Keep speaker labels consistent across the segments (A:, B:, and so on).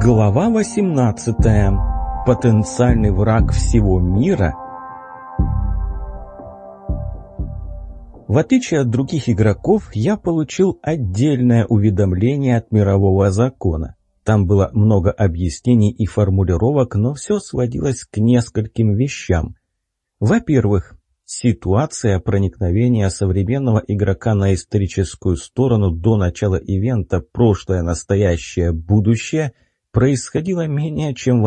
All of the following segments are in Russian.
A: Глава 18. Потенциальный враг всего мира. В отличие от других игроков, я получил отдельное уведомление от мирового закона. Там было много объяснений и формулировок, но все сводилось к нескольким вещам. Во-первых, ситуация проникновения современного игрока на историческую сторону до начала ивента «Прошлое, настоящее, будущее» происходила менее чем в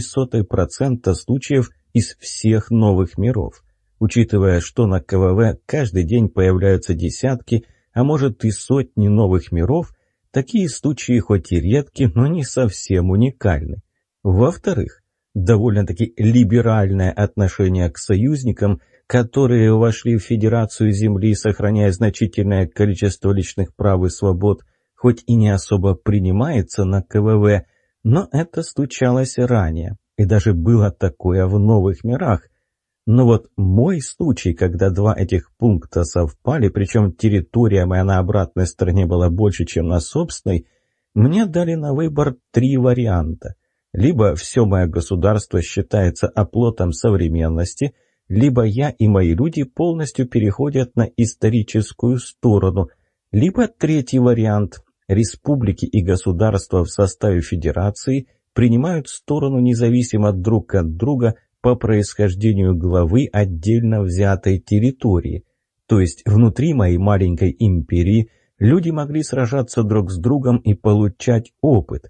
A: 0,01% случаев из всех новых миров. Учитывая, что на КВВ каждый день появляются десятки, а может и сотни новых миров, такие случаи хоть и редки, но не совсем уникальны. Во-вторых, довольно-таки либеральное отношение к союзникам, которые вошли в Федерацию Земли, сохраняя значительное количество личных прав и свобод, хоть и не особо принимается на КВВ, но это случалось ранее, и даже было такое в новых мирах. Но вот мой случай, когда два этих пункта совпали, причем территория моя на обратной стороне была больше, чем на собственной, мне дали на выбор 3 варианта. Либо все мое государство считается оплотом современности, либо я и мои люди полностью переходят на историческую сторону, либо третий вариант – республики и государства в составе федерации принимают сторону независимо друг от друга по происхождению главы отдельно взятой территории. То есть внутри моей маленькой империи люди могли сражаться друг с другом и получать опыт.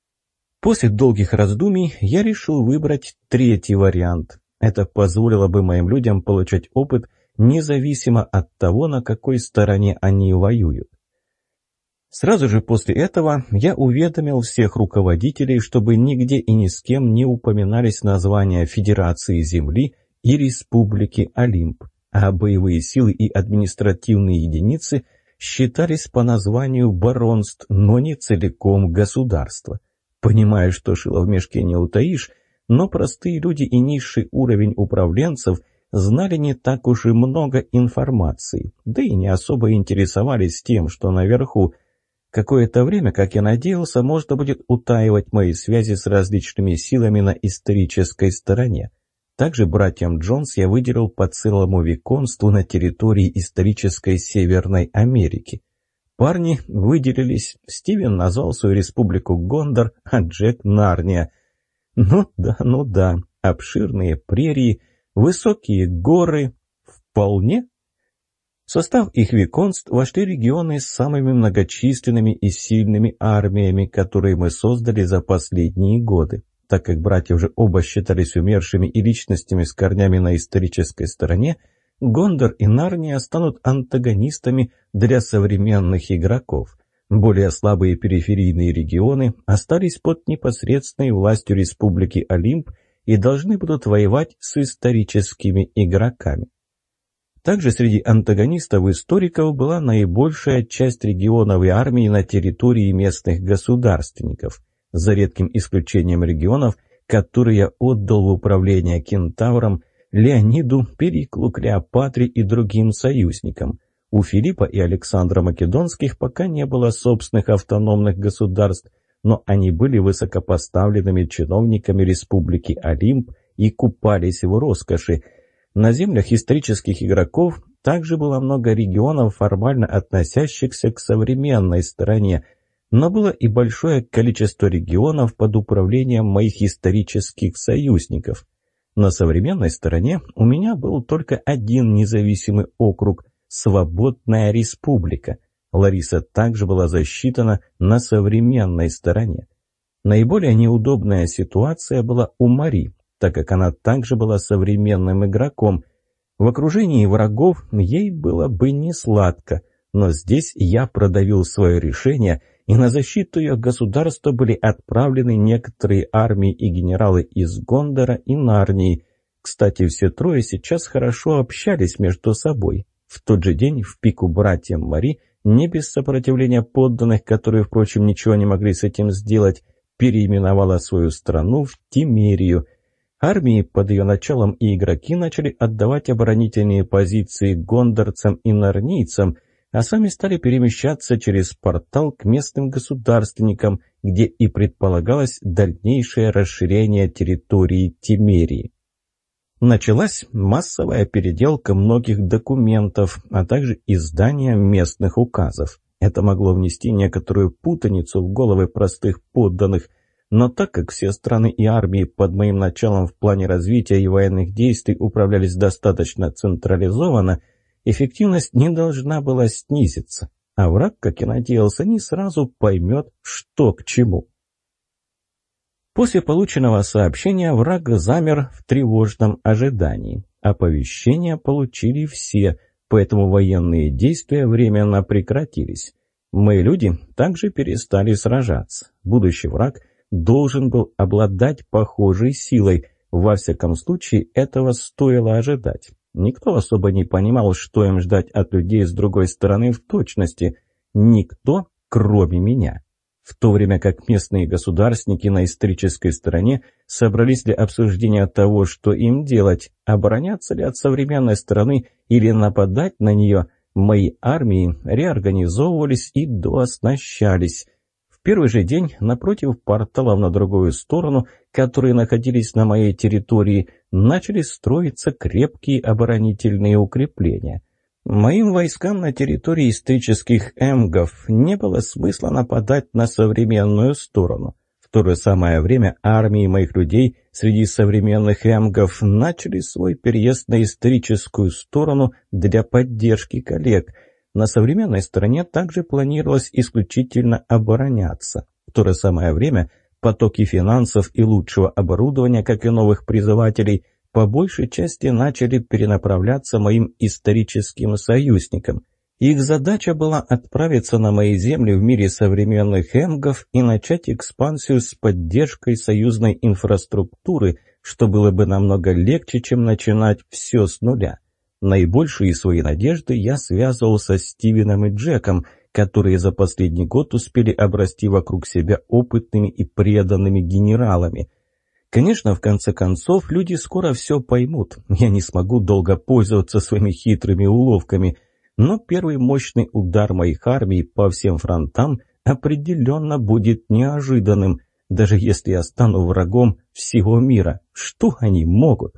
A: После долгих раздумий я решил выбрать третий вариант. Это позволило бы моим людям получать опыт независимо от того, на какой стороне они воюют. Сразу же после этого я уведомил всех руководителей, чтобы нигде и ни с кем не упоминались названия Федерации Земли и Республики Олимп, а боевые силы и административные единицы считались по названию баронств, но не целиком государства. Понимаю, что шило в мешке не утаишь, но простые люди и низший уровень управленцев знали не так уж и много информации, да и не особо интересовались тем, что наверху. Какое-то время, как я надеялся, можно будет утаивать мои связи с различными силами на исторической стороне. Также братьям Джонс я выделил по целому виконству на территории исторической Северной Америки. Парни выделились, Стивен назвал свою республику Гондор, а Джек — Нарния. Ну да, обширные прерии, высокие горы, вполне. В состав их виконств вошли регионы с самыми многочисленными и сильными армиями, которые мы создали за последние годы. Так как братья уже оба считались умершими и личностями с корнями на исторической стороне, Гондор и Нарния станут антагонистами для современных игроков. Более слабые периферийные регионы остались под непосредственной властью Республики Олимп и должны будут воевать с историческими игроками. Также среди антагонистов-историков была наибольшая часть регионов и армий на территории местных государственников, за редким исключением регионов, которые я отдал в управление Кентаврам, Леониду, Периклу, Клеопатре и другим союзникам. У Филиппа и Александра Македонских пока не было собственных автономных государств, но они были высокопоставленными чиновниками Республики Олимп и купались в роскоши. На землях исторических игроков также было много регионов, формально относящихся к современной стороне, но было и большое количество регионов под управлением моих исторических союзников. На современной стороне у меня был только один независимый округ – Свободная Республика. Лариса также была засчитана на современной стороне. Наиболее неудобная ситуация была у Мари, так как она также была современным игроком. В окружении врагов ей было бы не сладко, но здесь я продавил свое решение, и на защиту ее государства были отправлены некоторые армии и генералы из Гондора и Нарнии. Кстати, все трое сейчас хорошо общались между собой. В тот же день в пику братьям Мари, не без сопротивления подданных, которые, впрочем, ничего не могли с этим сделать, переименовала свою страну в Тимерию. Армии под ее началом и игроки начали отдавать оборонительные позиции гондорцам и нарнийцам, а сами стали перемещаться через портал к местным государственникам, где и предполагалось дальнейшее расширение территории Темерии. Началась массовая переделка многих документов, а также издание местных указов. Это могло внести некоторую путаницу в головы простых подданных, но так как все страны и армии под моим началом в плане развития и военных действий управлялись достаточно централизованно, эффективность не должна была снизиться, а враг, как и надеялся, не сразу поймет, что к чему. После полученного сообщения враг замер в тревожном ожидании. Оповещения получили все, поэтому военные действия временно прекратились. Мои люди также перестали сражаться. Будущий враг должен был обладать похожей силой. Во всяком случае, этого стоило ожидать. Никто особо не понимал, что им ждать от людей с другой стороны в точности. Никто, кроме меня. В то время как местные государственники на исторической стороне собрались для обсуждения того, что им делать, обороняться ли от современной стороны или нападать на нее, мои армии реорганизовывались и дооснащались. В первый же день напротив порталов на другую сторону, которые находились на моей территории, начали строиться крепкие оборонительные укрепления. Моим войскам на территории исторических эмгов не было смысла нападать на современную сторону. В то же самое время армии моих людей среди современных эмгов начали свой переезд на историческую сторону для поддержки коллег. На современной стороне также планировалось исключительно обороняться. В то же самое время потоки финансов и лучшего оборудования, как и новых призывателей, по большей части начали перенаправляться моим историческим союзникам. Их задача была отправиться на мои земли в мире современных эмгов и начать экспансию с поддержкой союзной инфраструктуры, что было бы намного легче, чем начинать все с нуля. Наибольшие свои надежды я связывал со Стивеном и Джеком, которые за последний год успели обрасти вокруг себя опытными и преданными генералами. Конечно, в конце концов, люди скоро все поймут. Я не смогу долго пользоваться своими хитрыми уловками, но первый мощный удар моих армий по всем фронтам определенно будет неожиданным, даже если я стану врагом всего мира. Что они могут?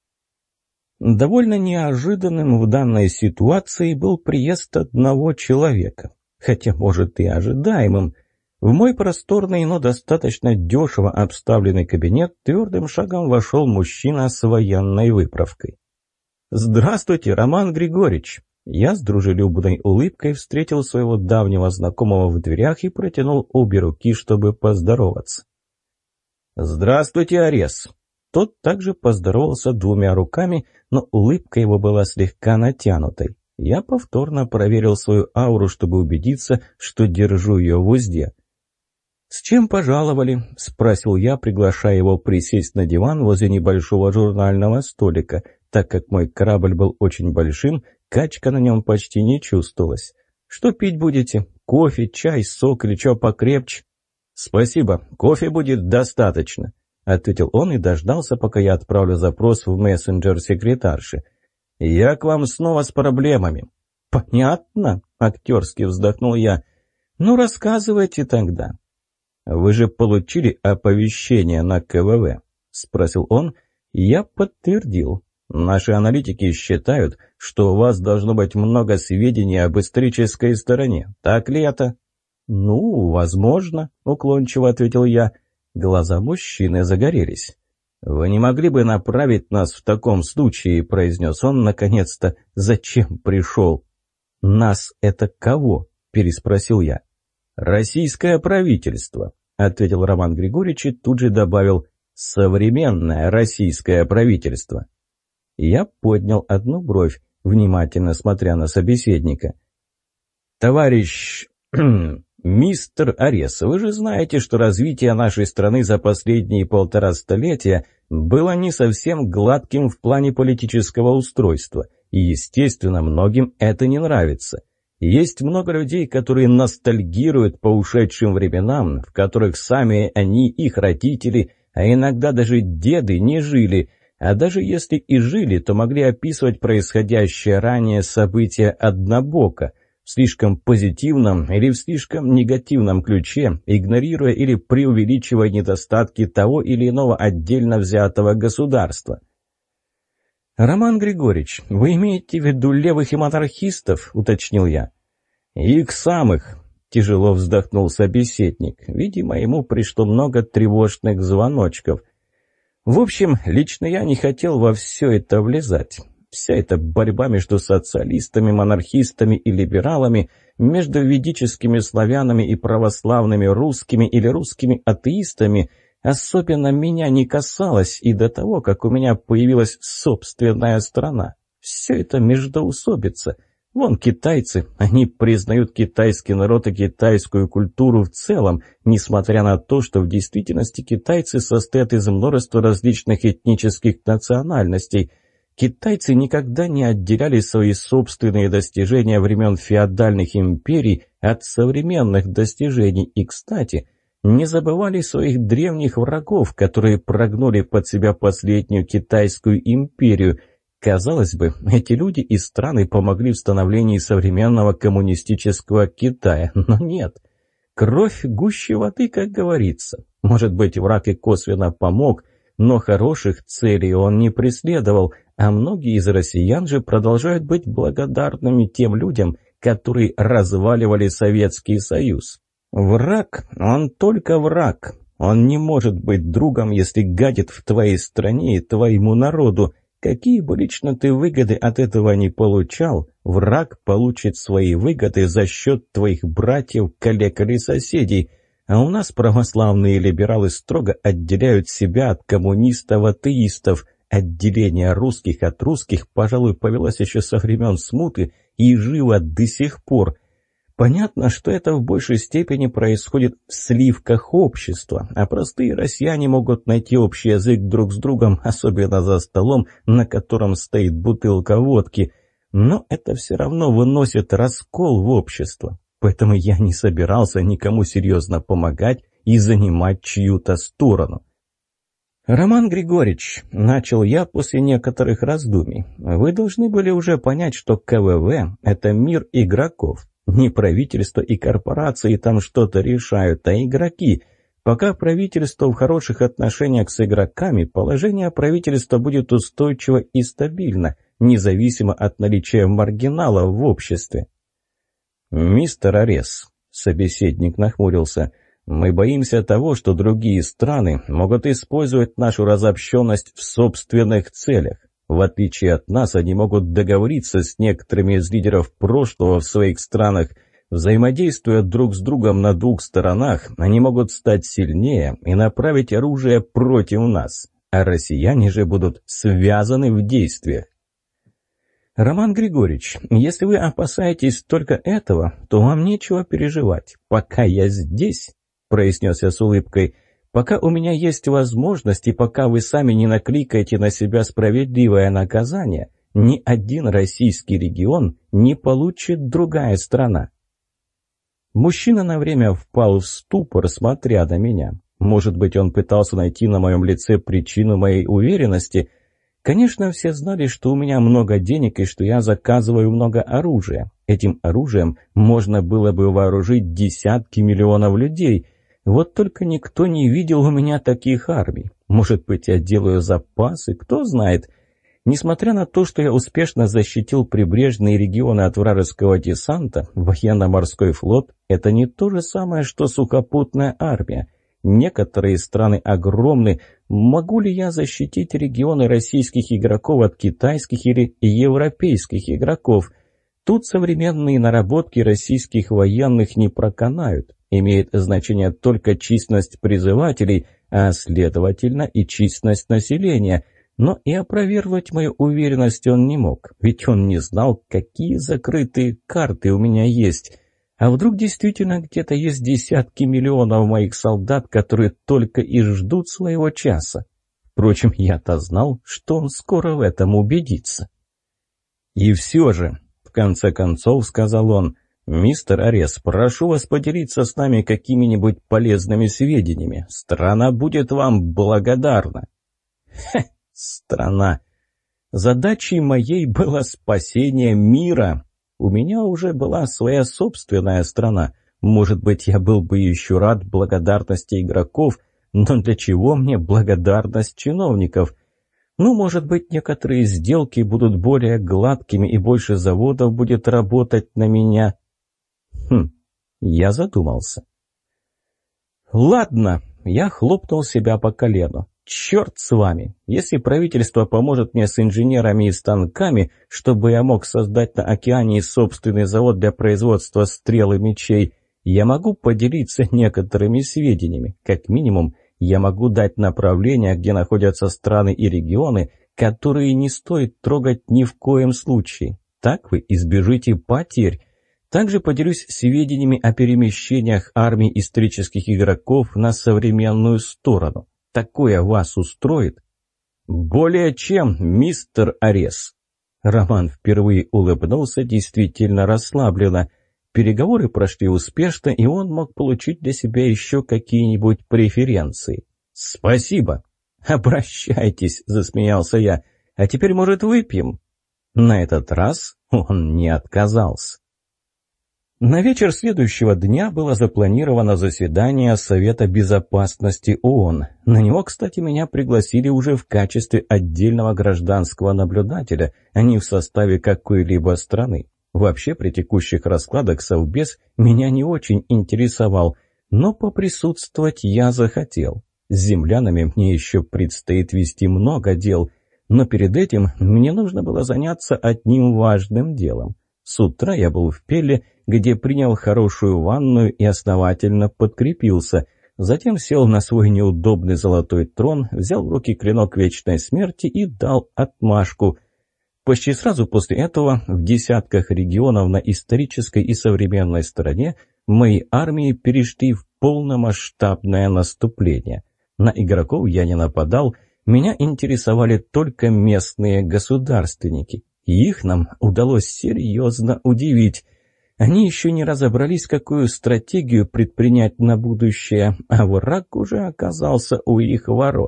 A: Довольно неожиданным в данной ситуации был приезд одного человека, хотя, может, и ожидаемым. В мой просторный, но достаточно дешево обставленный кабинет твердым шагом вошел мужчина с военной выправкой. «Здравствуйте, Роман Григорьевич!» Я с дружелюбной улыбкой встретил своего давнего знакомого в дверях и протянул обе руки, чтобы поздороваться. «Здравствуйте, Арес!» Тот также поздоровался двумя руками, но улыбка его была слегка натянутой. Я повторно проверил свою ауру, чтобы убедиться, что держу ее в узде. «С чем пожаловали?» – спросил я, приглашая его присесть на диван возле небольшого журнального столика. Так как мой корабль был очень большим, качка на нем почти не чувствовалась. «Что пить будете? Кофе, чай, сок или чё покрепче?» «Спасибо, кофе будет достаточно», — ответил он и дождался, пока я отправлю запрос в мессенджер секретарши. «Я к вам снова с проблемами». «Понятно», — актерски вздохнул я. «Ну, рассказывайте тогда». «Вы же получили оповещение на КВВ?» — спросил он. Я подтвердил. «Наши аналитики считают, что у вас должно быть много сведений об исторической стороне. Так ли это?» «Ну, возможно», — уклончиво ответил я. Глаза мужчины загорелись. «Вы не могли бы направить нас в таком случае?» — произнес он наконец-то. «Зачем пришел?» «Нас это кого?» — переспросил я. «Российское правительство», — ответил Роман Григорьевич и тут же добавил «современное российское правительство». Я поднял одну бровь, внимательно смотря на собеседника. «Товарищ... мистер Арес, вы же знаете, что развитие нашей страны за последние 1,5 столетия было не совсем гладким в плане политического устройства, и, естественно, многим это не нравится. Есть много людей, которые ностальгируют по ушедшим временам, в которых сами они, их родители, а иногда даже деды не жили, а даже если и жили, то могли описывать происходящее ранее события однобоко. в слишком позитивном или в слишком негативном ключе, игнорируя или преувеличивая недостатки того или иного отдельно взятого государства. «Роман Григорьевич, вы имеете в виду левых и монархистов?» – уточнил я. «Их самых», – тяжело вздохнул собеседник. Видимо, ему пришло много тревожных звоночков. В общем, лично я не хотел во все это влезать. Вся эта борьба между социалистами, монархистами и либералами, между ведическими славянами и православными русскими или русскими атеистами особенно меня не касалась и до того, как у меня появилась собственная страна. Все это междоусобица. Вон китайцы, они признают китайский народ и китайскую культуру в целом, несмотря на то, что в действительности китайцы состоят из множества различных этнических национальностей. Китайцы никогда не отделяли свои собственные достижения времен феодальных империй от современных достижений и, кстати, не забывали своих древних врагов, которые прогнули под себя последнюю китайскую империю. Казалось бы, эти люди и страны помогли в становлении современного коммунистического Китая, но нет. Кровь гуще воды, как говорится. Может быть, враг и косвенно помог, но хороших целей он не преследовал, а многие из россиян же продолжают быть благодарными тем людям, которые разваливали Советский Союз. Враг, он только враг. Он не может быть другом, если гадит в твоей стране и твоему народу. Какие бы лично ты выгоды от этого не получал, враг получит свои выгоды за счет твоих братьев, коллег или соседей. А у нас православные либералы строго отделяют себя от коммунистов-атеистов. Отделение русских от русских, пожалуй, повелось еще со времен смуты и живо до сих пор. Понятно, что это в большей степени происходит в сливках общества, а простые россияне могут найти общий язык друг с другом, особенно за столом, на котором стоит бутылка водки. Но это все равно выносит раскол в общество. Поэтому я не собирался никому серьезно помогать и занимать чью-то сторону. «Роман Григорьевич», — начал я после некоторых раздумий, — «вы должны были уже понять, что КВВ — это мир игроков. Не правительство и корпорации там что-то решают, а игроки. Пока правительство в хороших отношениях с игроками, положение правительства будет устойчиво и стабильно, независимо от наличия маргинала в обществе». «Мистер Арес», — собеседник нахмурился, — «мы боимся того, что другие страны могут использовать нашу разобщенность в собственных целях. В отличие от нас, они могут договориться с некоторыми из лидеров прошлого в своих странах. Взаимодействуя друг с другом на двух сторонах, они могут стать сильнее и направить оружие против нас, а россияне же будут связаны в действиях». «Роман Григорьевич, если вы опасаетесь только этого, то вам нечего переживать. Пока я здесь», — произнес я с улыбкой, — «пока у меня есть возможность и пока вы сами не накликаете на себя справедливое наказание, ни один российский регион не получит другая страна». Мужчина на время впал в ступор, смотря на меня. Может быть, он пытался найти на моем лице причину моей уверенности. Конечно, все знали, что у меня много денег и что я заказываю много оружия. Этим оружием можно было бы вооружить десятки миллионов людей. Вот только никто не видел у меня таких армий. Может быть, я делаю запасы, кто знает. Несмотря на то, что я успешно защитил прибрежные регионы от вражеского десанта, военно-морской флот – это не то же самое, что сухопутная армия. Некоторые страны огромны. Могу ли я защитить регионы российских игроков от китайских или европейских игроков? Тут современные наработки российских военных не проканают. Имеет значение только численность призывателей, а следовательно и численность населения. Но и опровергнуть мою уверенность он не мог, ведь он не знал, какие закрытые карты у меня есть. А вдруг действительно где-то есть десятки миллионов моих солдат, которые только и ждут своего часа? Впрочем, я-то знал, что он скоро в этом убедится. «И все же», — в конце концов сказал он, — «мистер Арес, прошу вас поделиться с нами какими-нибудь полезными сведениями. Страна будет вам благодарна». Страна. Задачей моей было спасение мира. У меня уже была своя собственная страна. Может быть, я был бы еще рад благодарности игроков, но для чего мне благодарность чиновников? Ну, может быть, некоторые сделки будут более гладкими и больше заводов будет работать на меня. Я задумался. Ладно, я хлопнул себя по колену. Черт с вами. Если правительство поможет мне с инженерами и станками, чтобы я мог создать на океане собственный завод для производства стрел и мечей, я могу поделиться некоторыми сведениями. Как минимум, я могу дать направления, где находятся страны и регионы, которые не стоит трогать ни в коем случае. Так вы избежите потерь. Также поделюсь сведениями о перемещениях армий исторических игроков на современную сторону. Такое вас устроит? Более чем, мистер Арес. Роман впервые улыбнулся действительно расслабленно. Переговоры прошли успешно, и он мог получить для себя еще какие-нибудь преференции. «Спасибо!» «Обращайтесь», — засмеялся я. «А теперь, может, выпьем?» На этот раз он не отказался. На вечер следующего дня было запланировано заседание Совета Безопасности ООН. На него, кстати, меня пригласили уже в качестве отдельного гражданского наблюдателя, а не в составе какой-либо страны. Вообще, при текущих раскладах Совбез меня не очень интересовал, но поприсутствовать я захотел. С землянами мне еще предстоит вести много дел, но перед этим мне нужно было заняться одним важным делом. С утра я был в Пелле, где принял хорошую ванную и основательно подкрепился. Затем сел на свой неудобный золотой трон, взял в руки клинок вечной смерти и дал отмашку. Почти сразу после этого в десятках регионов на исторической и современной стороне мои армии перешли в полномасштабное наступление. На игроков я не нападал, меня интересовали только местные государственники. И их нам удалось серьезно удивить. Они еще не разобрались, какую стратегию предпринять на будущее, а враг уже оказался у их ворот.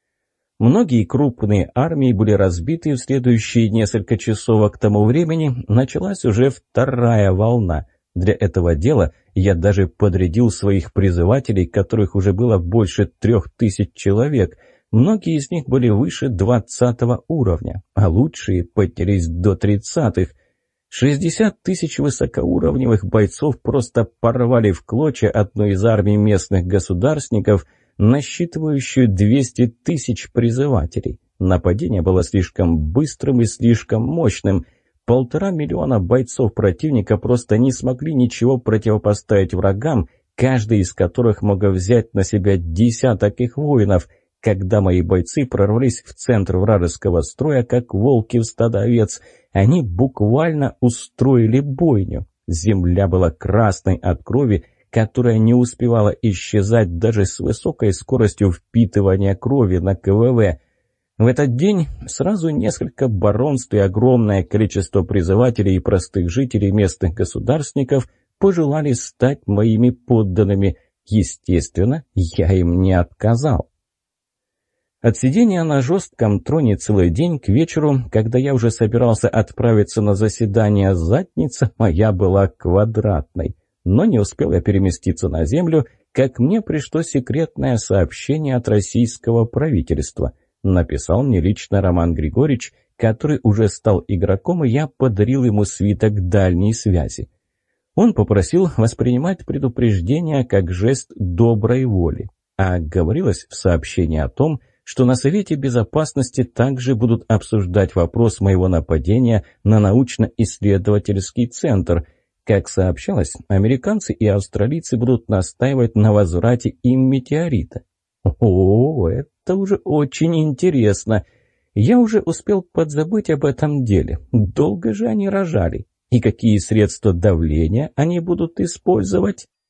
A: Многие крупные армии были разбиты, в следующие несколько часов, а к тому времени началась уже вторая волна. Для этого дела я даже подрядил своих призывателей, которых уже было больше 3000 человек. Многие из них были выше 20 уровня, а лучшие поднялись до 30-х. 60 000 высокоуровневых бойцов просто порвали в клочья одну из армий местных государственников, насчитывающую 200 000 призывателей. Нападение было слишком быстрым и слишком мощным. 1,5 миллиона бойцов противника просто не смогли ничего противопоставить врагам, каждый из которых мог взять на себя десяток их воинов. Когда мои бойцы прорвались в центр вражеского строя, как волки в стадо овец, они буквально устроили бойню. Земля была красной от крови, которая не успевала исчезать даже с высокой скоростью впитывания крови на КВВ. В этот день сразу несколько баронств и огромное количество призывателей и простых жителей местных государственников пожелали стать моими подданными. Естественно, я им не отказал. От сидения на жестком троне целый день к вечеру, когда я уже собирался отправиться на заседание, задница моя была квадратной. Но не успел я переместиться на землю, как мне пришло секретное сообщение от российского правительства. Написал мне лично Роман Григорьевич, который уже стал игроком, и я подарил ему свиток дальней связи. Он попросил воспринимать предупреждение как жест доброй воли, а говорилось в сообщении о том, что на Совете Безопасности также будут обсуждать вопрос моего нападения на научно-исследовательский центр. Как сообщалось, американцы и австралийцы будут настаивать на возврате им метеорита. О, это уже очень интересно. Я уже успел подзабыть об этом деле. Долго же они рожали. И какие средства давления они будут использовать?